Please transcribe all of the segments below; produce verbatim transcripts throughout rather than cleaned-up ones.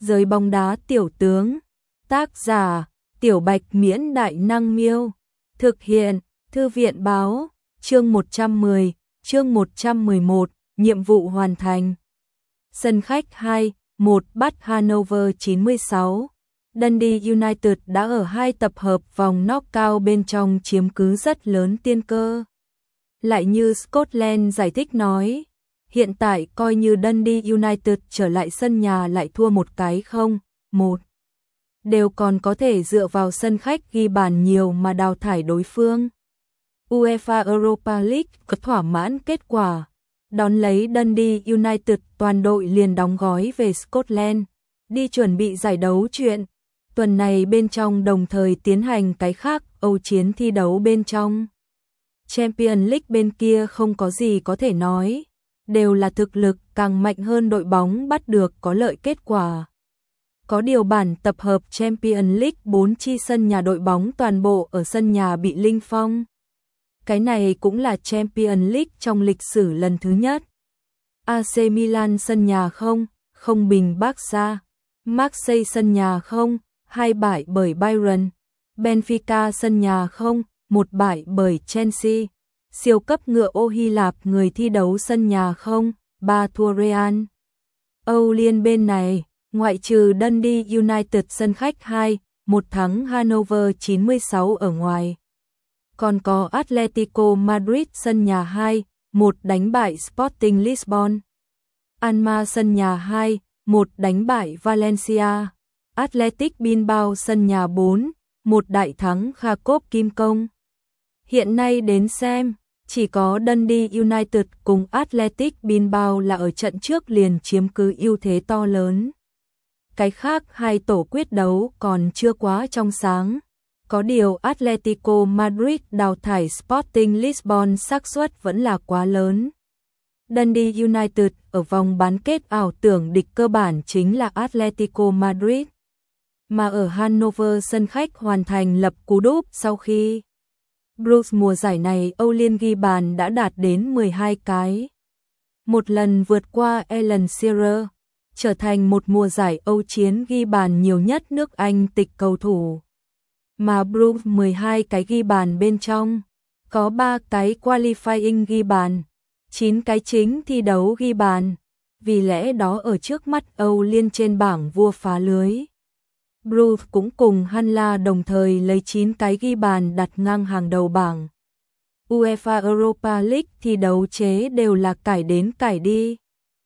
Giới bóng đá tiểu tướng. Tác giả: Tiểu Bạch Miễn Đại Năng Miêu. Thực hiện: Thư viện báo. Chương một trăm mười, chương một trăm mười một, nhiệm vụ hoàn thành. Sân khách hai một bắt Hanover chín mươi sáu. Dundee United đã ở hai tập hợp vòng knock-out bên trong chiếm cứ rất lớn tiên cơ. Lại như Scotland giải thích nói, hiện tại coi như Dundee United trở lại sân nhà lại thua một cái không, một. Đều còn có thể dựa vào sân khách ghi bàn nhiều mà đào thải đối phương. UEFA Europa League có thỏa mãn kết quả. Đón lấy Dundee United, toàn đội liền đóng gói về Scotland, đi chuẩn bị giải đấu chuyện. Tuần này bên trong đồng thời tiến hành cái khác, Âu chiến thi đấu bên trong. Champions League bên kia không có gì có thể nói, đều là thực lực càng mạnh hơn đội bóng bắt được có lợi kết quả. Có điều bản tập hợp Champions League bốn chi sân nhà đội bóng toàn bộ ở sân nhà bị linh phong. Cái này cũng là Champions League trong lịch sử lần thứ nhất. a xê Milan sân nhà không, không bình Barca. Marseille sân nhà không, hai bại bởi Bayern. Benfica sân nhà không, một bại bởi Chelsea. Siêu cấp ngựa ô Hy Lạp người thi đấu sân nhà không, ba thua Real. Âu Liên bên này, ngoại trừ Dundee United sân khách hai một thắng Hanover chín mươi sáu ở ngoài. Còn có Atletico Madrid sân nhà hai một đánh bại Sporting Lisbon. Alma sân nhà hai một đánh bại Valencia. Athletic Bilbao sân nhà bốn một đại thắng Kharkov Kim Công. Hiện nay đến xem, chỉ có Dundee United cùng Athletic Bilbao là ở trận trước liền chiếm cứ ưu thế to lớn. Cái khác hai tổ quyết đấu còn chưa quá trong sáng. Có điều Atletico Madrid đào thải Sporting Lisbon xác suất vẫn là quá lớn. Dundee United ở vòng bán kết ảo tưởng địch cơ bản chính là Atletico Madrid. Mà ở Hanover sân khách hoàn thành lập cú đúp sau khi Bruce mùa giải này Âu Liên ghi bàn đã đạt đến mười hai cái. Một lần vượt qua Alan Shearer, trở thành một mùa giải Âu chiến ghi bàn nhiều nhất nước Anh tịch cầu thủ. Mà Bruce mười hai cái ghi bàn bên trong, có ba cái qualifying ghi bàn, chín cái chính thi đấu ghi bàn. Vì lẽ đó ở trước mắt Âu Liên trên bảng vua phá lưới, Bruce cũng cùng Hanla đồng thời lấy chín cái ghi bàn đặt ngang hàng đầu bảng. UEFA Europa League thi đấu chế đều là cải đến cải đi.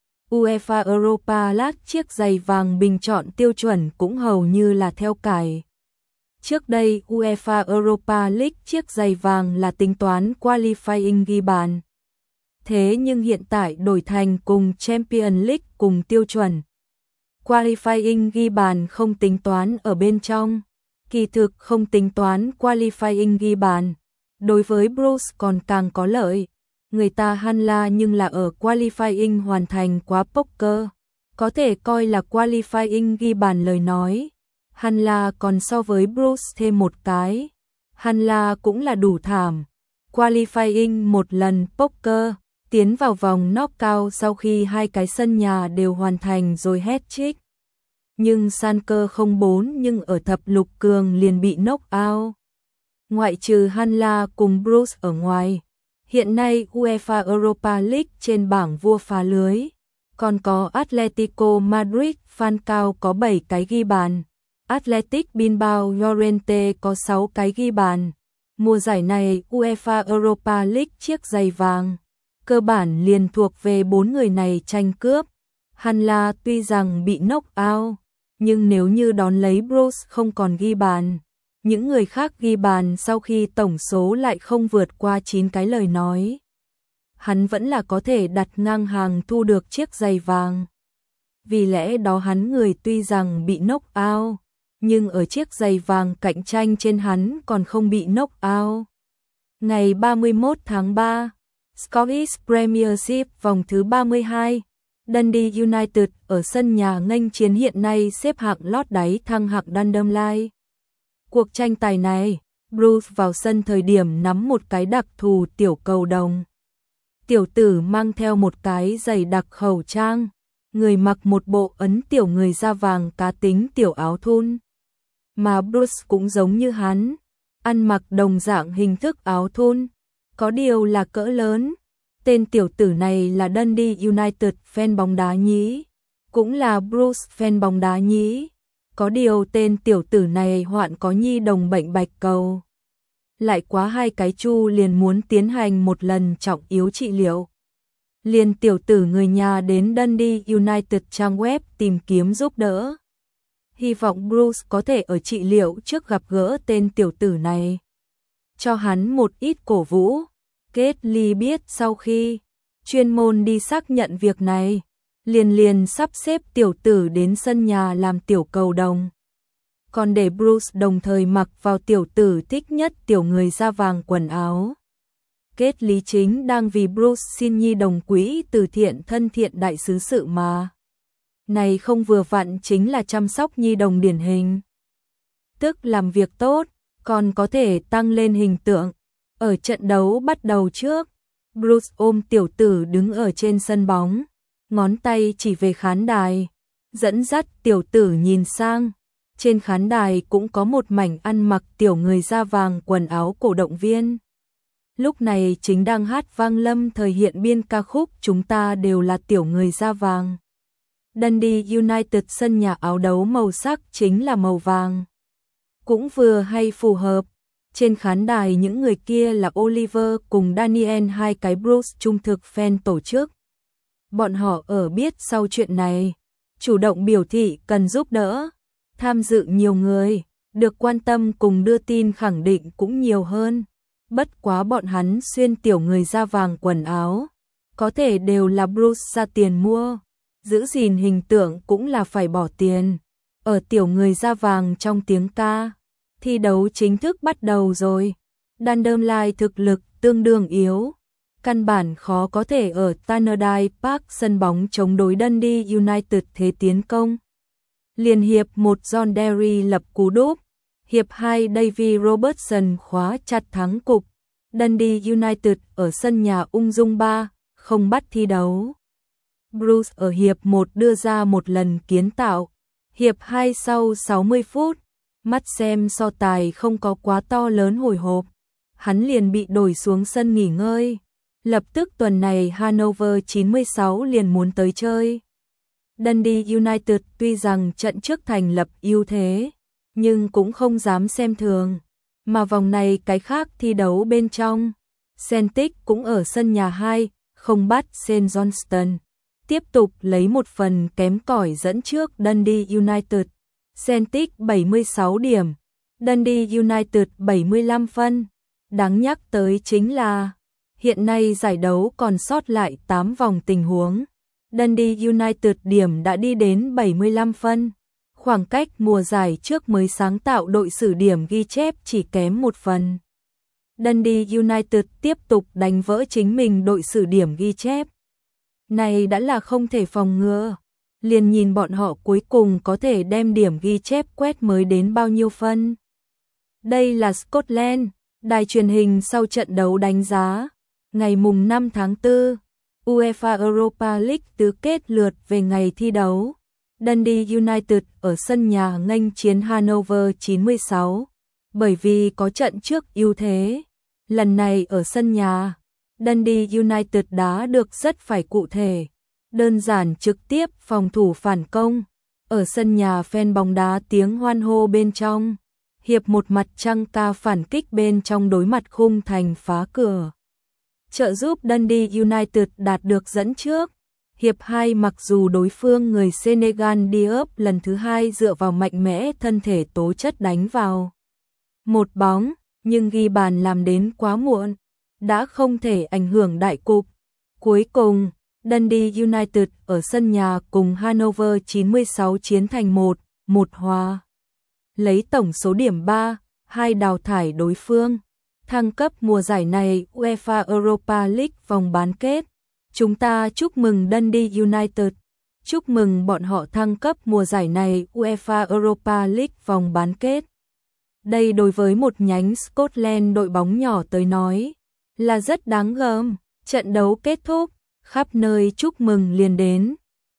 UEFA Europa League chiếc giày vàng bình chọn tiêu chuẩn cũng hầu như là theo cải. Trước đây UEFA Europa League chiếc giày vàng là tính toán qualifying ghi bàn. Thế nhưng hiện tại đổi thành cùng Champions League cùng tiêu chuẩn. Qualifying ghi bàn không tính toán ở bên trong, kỳ thực không tính toán qualifying ghi bàn. Đối với Bruce còn càng có lợi, người ta Hanla nhưng là ở qualifying hoàn thành quá poker, có thể coi là qualifying ghi bàn lời nói. Hanla còn so với Bruce thêm một cái, Hanla cũng là đủ thảm. Qualifying một lần poker, tiến vào vòng knockout sau khi hai cái sân nhà đều hoàn thành rồi hat-trick. Nhưng Schalke không bốn nhưng ở thập lục cường liền bị knock out. Ngoại trừ Hanla cùng Bruce ở ngoài, hiện nay UEFA Europa League trên bảng vua phá lưới, còn có Atletico Madrid Falcao có bảy cái ghi bàn. Athletic Bilbao Llorente có sáu cái ghi bàn. Mùa giải này UEFA Europa League chiếc giày vàng cơ bản liền thuộc về bốn người này tranh cướp. Hanla tuy rằng bị knock out, nhưng nếu như đón lấy Bruce không còn ghi bàn, những người khác ghi bàn sau khi tổng số lại không vượt qua chín cái lời nói, hắn vẫn là có thể đặt ngang hàng thu được chiếc giày vàng. Vì lẽ đó hắn người tuy rằng bị knock out, nhưng ở chiếc giày vàng cạnh tranh trên hắn còn không bị knock out. Ngày ba mươi mốt tháng ba, Scottish Premiership vòng thứ ba mươi hai, Dundee United ở sân nhà nghênh chiến hiện nay xếp hạng lót đáy thăng hạng Dunfermline. Cuộc tranh tài này, Bruce vào sân thời điểm nắm một cái đặc thù tiểu cầu đồng. Tiểu tử mang theo một cái giày đặc khẩu trang, người mặc một bộ ấn tiểu người da vàng cá tính tiểu áo thun. Mà Bruce cũng giống như hắn, ăn mặc đồng dạng hình thức áo thun, có điều là cỡ lớn. Tên tiểu tử này là Dundee United fan bóng đá nhí, cũng là Bruce fan bóng đá nhí. Có điều tên tiểu tử này hoạn có nhi đồng bệnh bạch cầu. Lại quá hai cái chu liền muốn tiến hành một lần trọng yếu trị liệu. Liền tiểu tử người nhà đến Dundee United trang web tìm kiếm giúp đỡ. Hy vọng Bruce có thể ở trị liệu trước gặp gỡ tên tiểu tử này, cho hắn một ít cổ vũ. Kết-ly biết sau khi chuyên môn đi xác nhận việc này, liền liền sắp xếp tiểu tử đến sân nhà làm tiểu cầu đồng. Còn để Bruce đồng thời mặc vào tiểu tử thích nhất tiểu người da vàng quần áo. Kết-ly chính đang vì Bruce xin nhi đồng quỹ từ thiện thân thiện đại sứ sự mà. Này không vừa vặn chính là chăm sóc nhi đồng điển hình. Tức làm việc tốt, còn có thể tăng lên hình tượng. Ở trận đấu bắt đầu trước, Bruce ôm tiểu tử đứng ở trên sân bóng, ngón tay chỉ về khán đài, dẫn dắt tiểu tử nhìn sang. Trên khán đài cũng có một mảnh ăn mặc tiểu người da vàng quần áo cổ động viên. Lúc này chính đang hát vang lâm thời hiện biên ca khúc Chúng ta đều là tiểu người da vàng. Dundee United sân nhà áo đấu màu sắc chính là màu vàng, cũng vừa hay phù hợp. Trên khán đài những người kia là Oliver cùng Daniel, hai cái Bruce trung thực fan tổ chức. Bọn họ ở biết sau chuyện này, chủ động biểu thị cần giúp đỡ, tham dự nhiều người, được quan tâm cùng đưa tin khẳng định cũng nhiều hơn. Bất quá bọn hắn xuyên tiểu người da vàng quần áo, có thể đều là Bruce ra tiền mua, giữ gìn hình tượng cũng là phải bỏ tiền. Ở tiểu người da vàng trong tiếng ca, thi đấu chính thức bắt đầu rồi. Dundee thực lực tương đương yếu, căn bản khó có thể ở Tannadice Park sân bóng chống đối Dundee United thế tiến công. Liên hiệp một John Derry lập cú đúp, hiệp hai Davy Robertson khóa chặt thắng cục. Dundee United ở sân nhà ung dung ba không bắt thi đấu. Bruce ở hiệp một đưa ra một lần kiến tạo. Hiệp hai sau sáu mươi phút, mắt xem so tài không có quá to lớn hồi hộp, hắn liền bị đổi xuống sân nghỉ ngơi. Lập tức tuần này Hanover chín mươi sáu liền muốn tới chơi. Dundee United tuy rằng trận trước thành lập ưu thế, nhưng cũng không dám xem thường. Mà vòng này cái khác thi đấu bên trong, Celtic cũng ở sân nhà hai không bắt Saint Johnstone, tiếp tục lấy một phần kém cỏi dẫn trước Dundee United. Celtic bảy mươi sáu điểm, Dundee United bảy mươi lăm phân. Đáng nhắc tới chính là, hiện nay giải đấu còn sót lại tám vòng tình huống. Dundee United điểm đã đi đến bảy mươi lăm phân. Khoảng cách mùa giải trước mới sáng tạo đội sử điểm ghi chép chỉ kém một phần. Dundee United tiếp tục đánh vỡ chính mình đội sử điểm ghi chép. Này đã là không thể phòng ngừa. Liền nhìn bọn họ cuối cùng có thể đem điểm ghi chép quét mới đến bao nhiêu phân. Đây là Scotland, đài truyền hình sau trận đấu đánh giá. Ngày mùng năm tháng tư, UEFA Europa League tứ kết lượt về ngày thi đấu. Dundee United ở sân nhà nghênh chiến Hanover chín mươi sáu. Bởi vì có trận trước ưu thế, lần này ở sân nhà, Dundee United đá được rất phải cụ thể. Đơn giản trực tiếp phòng thủ phản công. Ở sân nhà fan bóng đá tiếng hoan hô bên trong. Hiệp một mặt trăng ca phản kích bên trong đối mặt khung thành phá cửa, trợ giúp Dundee United đạt được dẫn trước. Hiệp hai mặc dù đối phương người Senegal Diop lần thứ hai dựa vào mạnh mẽ thân thể tố chất đánh vào một bóng, nhưng ghi bàn làm đến quá muộn, đã không thể ảnh hưởng đại cục. Cuối cùng, Dundee United ở sân nhà cùng Hanover chín mươi sáu chiến thành một một hòa. Lấy tổng số điểm ba hai đào thải đối phương. Thăng cấp mùa giải này UEFA Europa League vòng bán kết. Chúng ta chúc mừng Dundee United. Chúc mừng bọn họ thăng cấp mùa giải này UEFA Europa League vòng bán kết. Đây đối với một nhánh Scotland đội bóng nhỏ tới nói là rất đáng gờm. Trận đấu kết thúc, khắp nơi chúc mừng liền đến.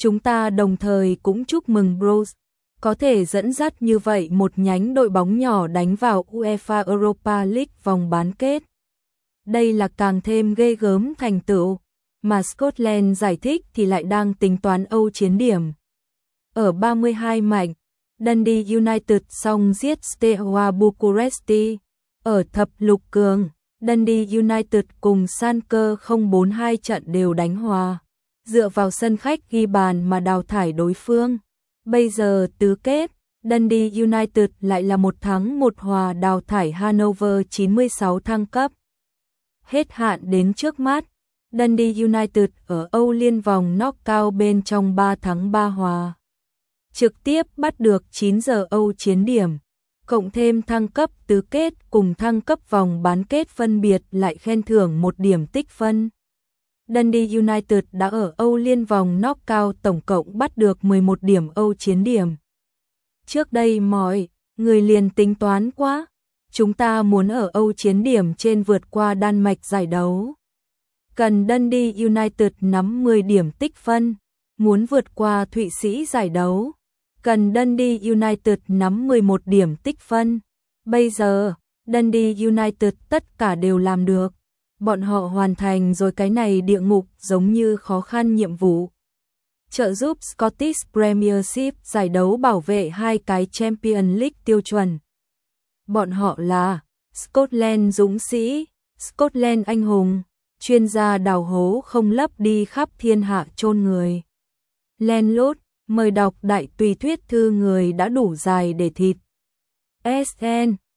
Chúng ta đồng thời cũng chúc mừng Bruce có thể dẫn dắt như vậy một nhánh đội bóng nhỏ đánh vào UEFA Europa League vòng bán kết. Đây là càng thêm ghê gớm thành tựu, mà Scotland giải thích thì lại đang tính toán Âu chiến điểm. Ở ba mươi hai mạnh, Dundee United song giết Steaua Bucuresti. Ở thập lục cường, Dundee United cùng Schalke không bốn hai trận đều đánh hòa, dựa vào sân khách ghi bàn mà đào thải đối phương. Bây giờ tứ kết, Dundee United lại là một thắng một hòa đào thải Hanover chín mươi sáu thăng cấp. Hết hạn đến trước mắt, Dundee United ở Âu Liên vòng knockout bên trong ba thắng ba hòa. Trực tiếp bắt được chín giờ Âu chiến điểm, cộng thêm thăng cấp tứ kết cùng thăng cấp vòng bán kết phân biệt lại khen thưởng một điểm tích phân. Dundee United đã ở Âu Liên vòng knockout tổng cộng bắt được mười một điểm Âu chiến điểm. Trước đây mọi người liền tính toán quá, chúng ta muốn ở Âu chiến điểm trên vượt qua Đan Mạch giải đấu. Cần Dundee United nắm mười điểm tích phân, muốn vượt qua Thụy Sĩ giải đấu. Cần Dundee United nắm mười một điểm tích phân. Bây giờ, Dundee United tất cả đều làm được. Bọn họ hoàn thành rồi cái này địa ngục giống như khó khăn nhiệm vụ. Trợ giúp Scottish Premiership giải đấu bảo vệ hai cái Champions League tiêu chuẩn. Bọn họ là Scotland dũng sĩ, Scotland anh hùng, chuyên gia đào hố không lấp đi khắp thiên hạ chôn người. Landlord, mời đọc đại tùy thuyết thư người đã đủ dài để thịt. ét en